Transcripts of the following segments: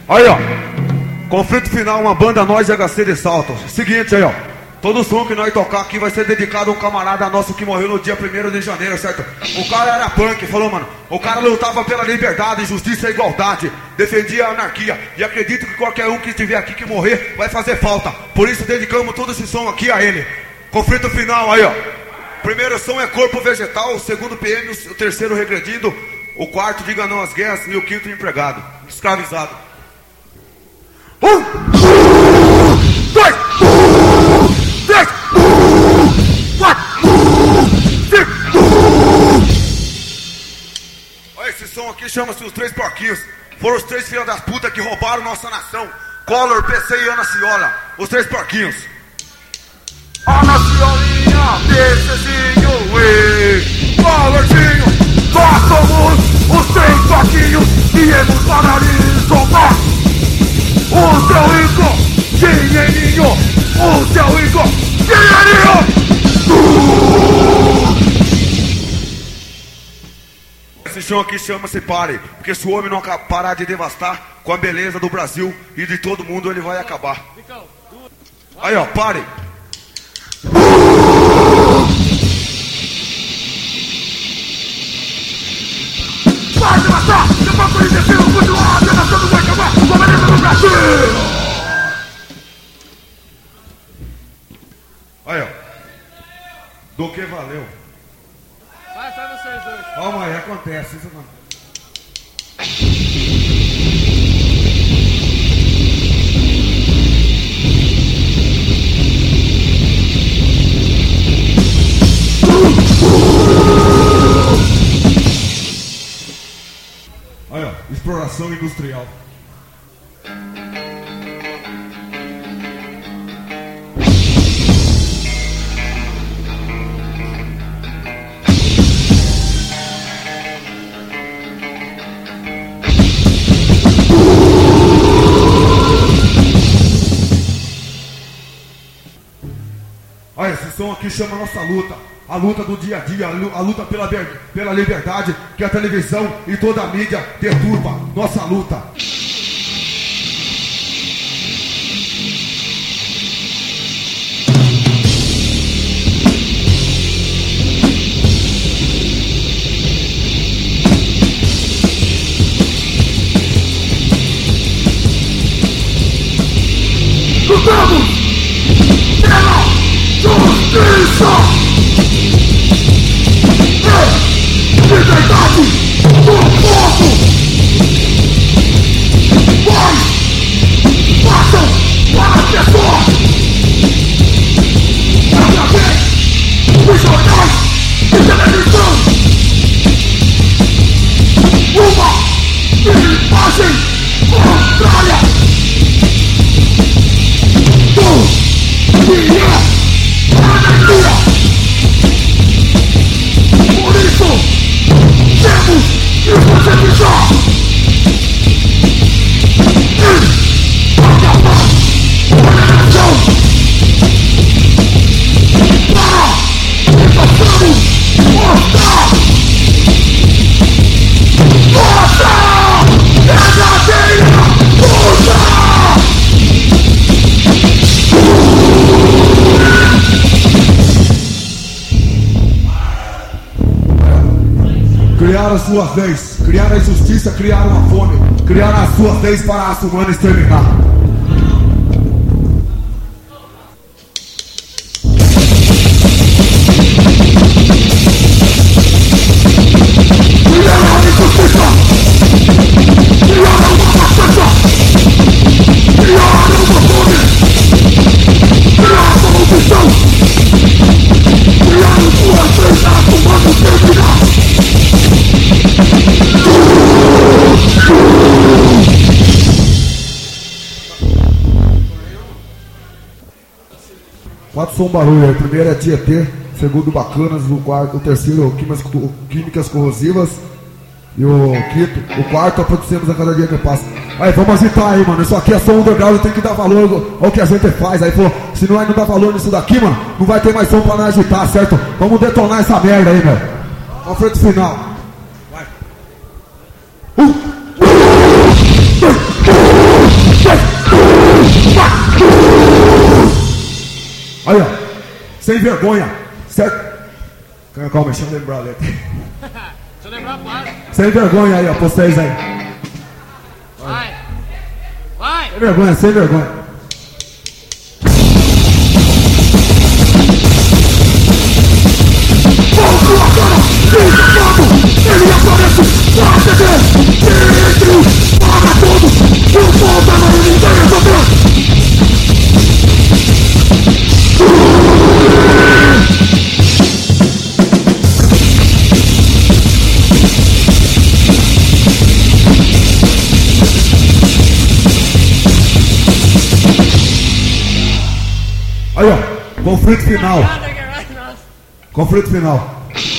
Aí, ó. Conflito final, uma banda nós e HC de Salto. Seguinte aí, ó. Todo som que nós tocar aqui vai ser dedicado a um camarada nosso que morreu no dia 1º de janeiro, certo? O cara era punk, falou, mano. O cara lutava pela liberdade, justiça e igualdade. Defendia a anarquia. E acredito que qualquer um que estiver aqui que morrer vai fazer falta. Por isso dedicamos todo esse som aqui a ele. Conflito final aí, ó. Primeiro som é Corpo Vegetal, o segundo PM, o terceiro Regredindo, o quarto Diga Não às Guerras e o quinto Empregado, escravizado. 1, 2, 3, 4, 5. Olha, esse som aqui chama-se Os Três Porquinhos. Foram os três filhos das putas que roubaram nossa nação. Collor, PC e Ana Ciola. Os Três Porquinhos. Ana Ciolinha, PCzinho e Collorzinho. Nós somos os Três Porquinhos e viemos para lhes roubar o seu rico dinheirinho, o seu rico dinheirinho. Esse show aqui chama-se Pare, porque se o homem não parar de devastar com a beleza do Brasil e de todo mundo, ele vai acabar. Aí, ó, pare. Vai se matar, depois por isso eu continuar, a nação não vai acabar com a beleza do Brasil. Aí, ó. Do que valeu. Vai vocês dois. Calma aí, acontece. Isso não... Aí, ó, exploração industrial. Olha, esse som aqui chama nossa luta. A luta do dia a dia, a luta pela liberdade que a televisão e toda a mídia deturpa. Nossa luta. Lutamos pela justiça! Liberdade do povo! Pais, façam para as pessoas! Através dos jornais e televisão! Uma imagem contrária! Do que é alegria! Por isso, temos que conscientizar e acabar com a negação para que possamos mostrar nossa verdadeira luta! Criaram as suas leis, criaram a injustiça, criaram a fome, criaram as suas leis para a raça humana exterminar. Criaram a injustiça, criaram uma matança, criaram uma fome, criaram a corrupção, criaram suas leis para a raça humana exterminar. 4 som barulho aí. O primeiro é Tietê, segundo Bacanas, o terceiro Químicas Corrosivas e o quinto, o quarto Produzimos a Cada Dia que Passa. Aí, vamos agitar aí, mano. Isso aqui é só underground, tem que dar valor ao que a gente faz. Aí, pô, se não dá valor nisso daqui, mano, não vai ter mais som pra nós agitar, certo? Vamos detonar essa merda aí, meu. Conflito final. Vai. 1, 2, 3. Aí, ó. Sem vergonha. Certo? Calma, deixa eu lembrar a letra. Deixa eu lembrar a parte. Sem vergonha aí, ó, pra vocês aí. Vai. Vai. Sem vergonha, sem vergonha. Ele aparece pra atender. Dentro, paga tudo. O problema não tem resolver. Aí, ó, conflito final. Conflito final.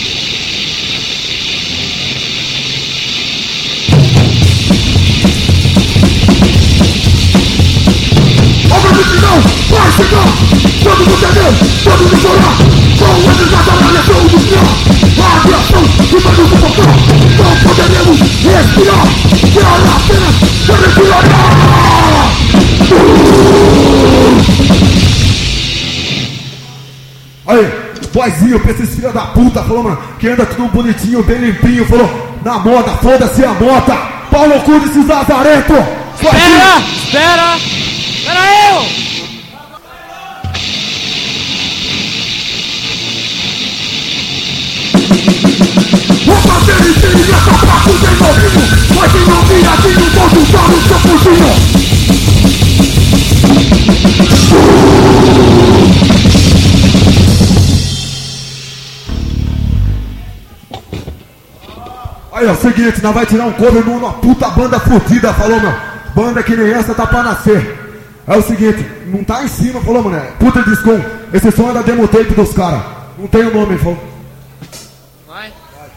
Não, vai chegar, quando você ver, quando me chorar, com eles na trabalhação do final, a aviação que vai nos sufocar, não poderemos respirar, quero apenas respirar. Aí, boizinho pra esses filhos da puta, falou, mano, que anda tudo bonitinho, bem limpinho, falou, na moda, foda-se a moda, pau no cu desses lazaretos. Espera eu! Vou fazer inteiro essa parte de novinho, mas quem não vira aqui não vou juntar no seu putinho. Aí, ó, seguinte, nós vai tirar um cover numa puta banda fodida, falou, meu. Banda que nem essa tá pra nascer. É o seguinte, não tá em cima, falou, mano, é puta discom. Esse som é da demo tape dos caras. Não tem o nome, falou. Vai.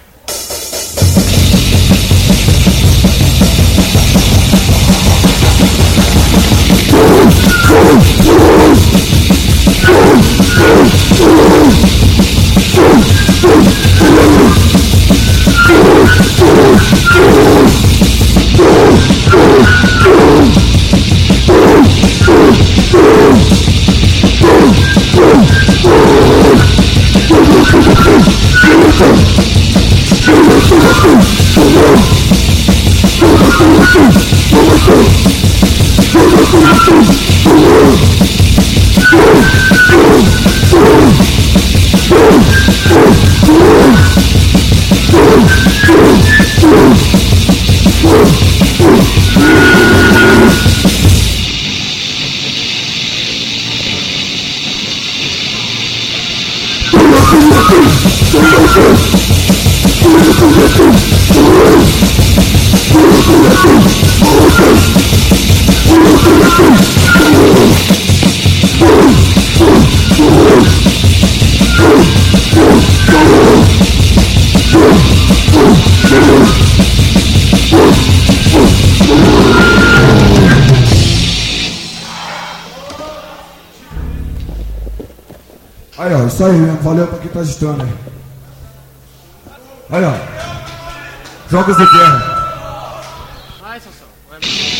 Aí, ó, isso aí mesmo, valeu pra quem tá agitando aí. Aí, ó, jogos de guerra. Vai, Sansão. Vai.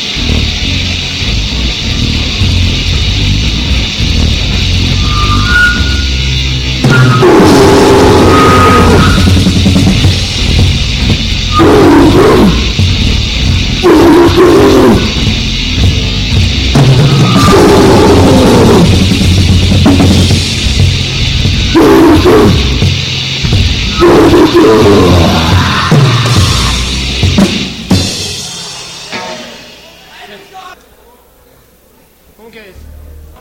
Como que é isso?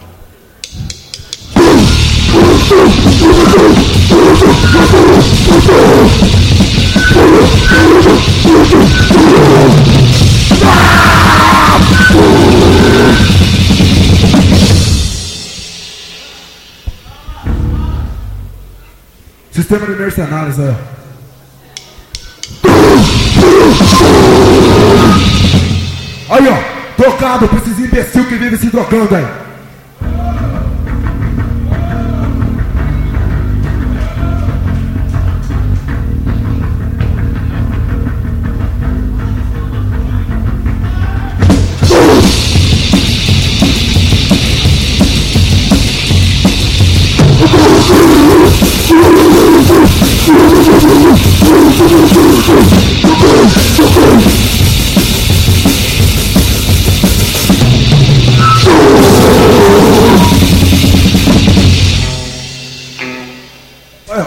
Sistema de mercenários, aí, ó. Aí, ó, tocado pra esses imbecil que vivem se drogando aí.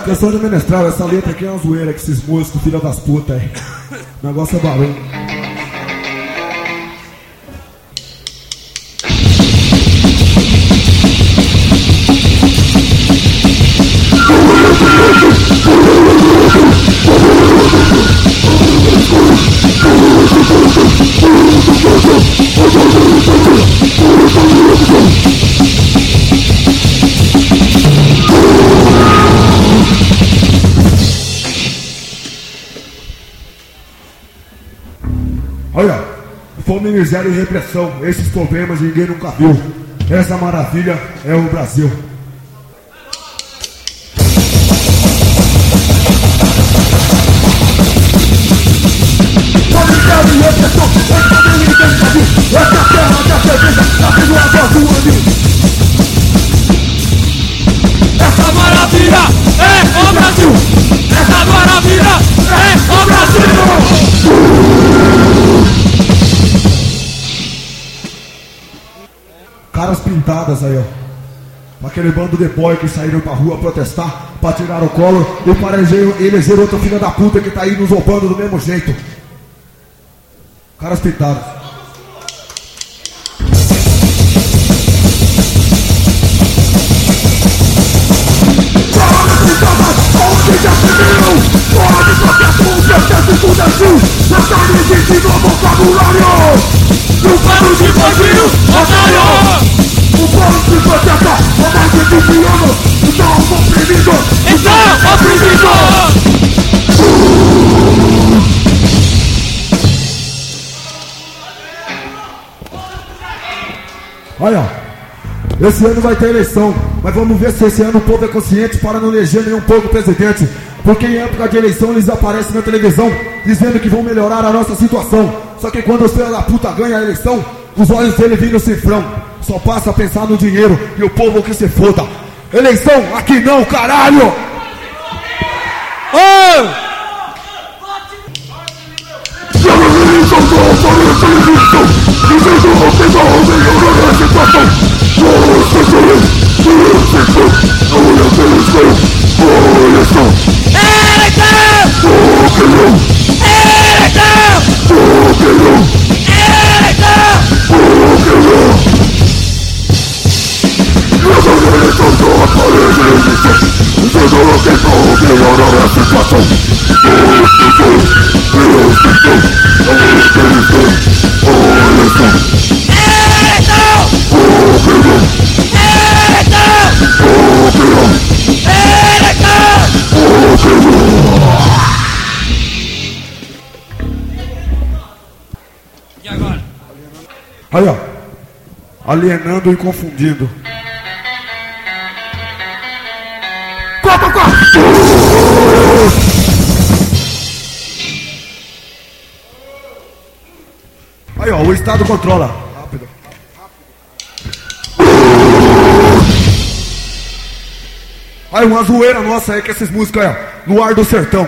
canção de menestral, essa letra aqui é uma zoeira que esses músicos, filha das putas aí. O negócio é barulho. Olha, fome, miséria e repressão, esses problemas ninguém nunca viu. Essa maravilha é o Brasil. Fome, miséria e repressão, esse problema ninguém nunca viu. Essa terra da cerveja, tá tendo a voz do anil. Essa maravilha é o Brasil! Essa maravilha é o Brasil! Caras pintadas aí, ó. Aquele bando de boy que saíram pra rua protestar, pra tirar o colo e para eleger outra filha da puta que tá aí nos roubando do mesmo jeito. Caras pintados. Onde já se viu? Pode qualquer processo estudantil. Essa existe no vocabulário. No plano de bandido, otário! O povo se protesta há mais de 20 anos. Então oprimido. Então oprimido! Olha, esse ano vai ter eleição, mas vamos ver se esse ano o povo é consciente para não eleger nenhum povo presidente. Porque em época de eleição eles aparecem na televisão dizendo que vão melhorar a nossa situação. Só que quando os filhos da puta ganham a eleição, os olhos dele viram cifrão. Só passa a pensar no dinheiro e o povo que se foda. Eleição aqui não, caralho! Oh! E agora? Aí, ó. Alienando e confundindo. Aí, ó, o Estado controla. Rápido. Aí, uma zoeira nossa aí que esses músicos aí, ó, no ar do sertão.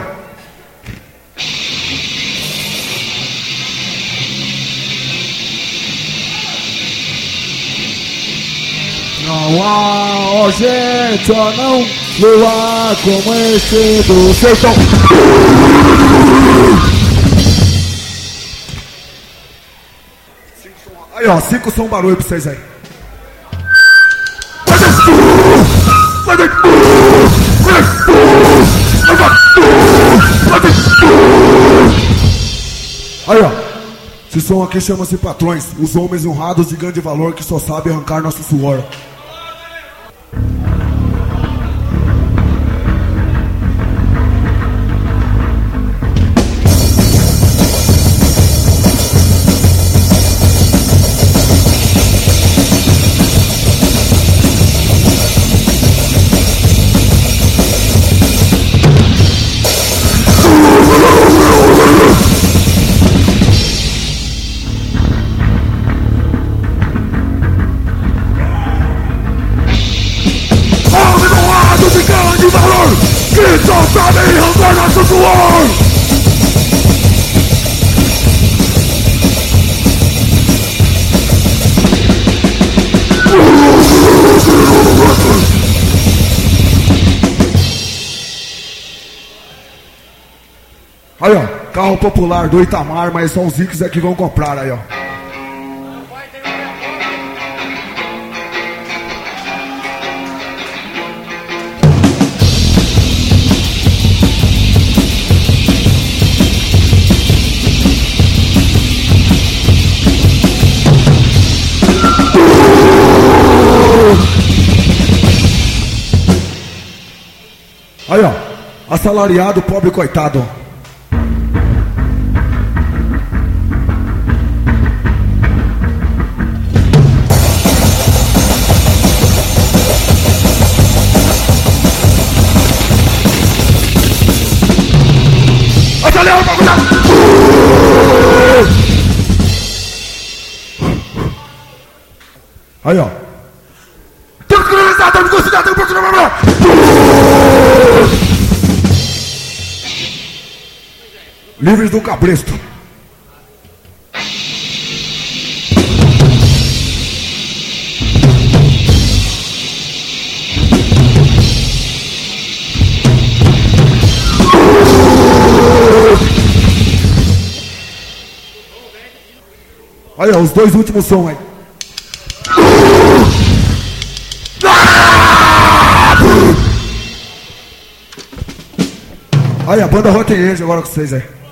Não há, ó gente, ó não luar como esse do sertão. Aí ó, 5 som barulho pra vocês aí. Aí ó, esse som aqui chama-se Patrões, os homens honrados de grande valor que só sabem arrancar nosso suor. Que só sabem arrancar nosso suor! carro popular do Itamar, mas só os ricos é que vão comprar aí, ó. Aí, ó, assalariado, pobre coitado. Aí, ó. Livres do cabresto. Aí, ó, os dois últimos sons aí. Aí, a banda Rotten Angel agora com vocês aí.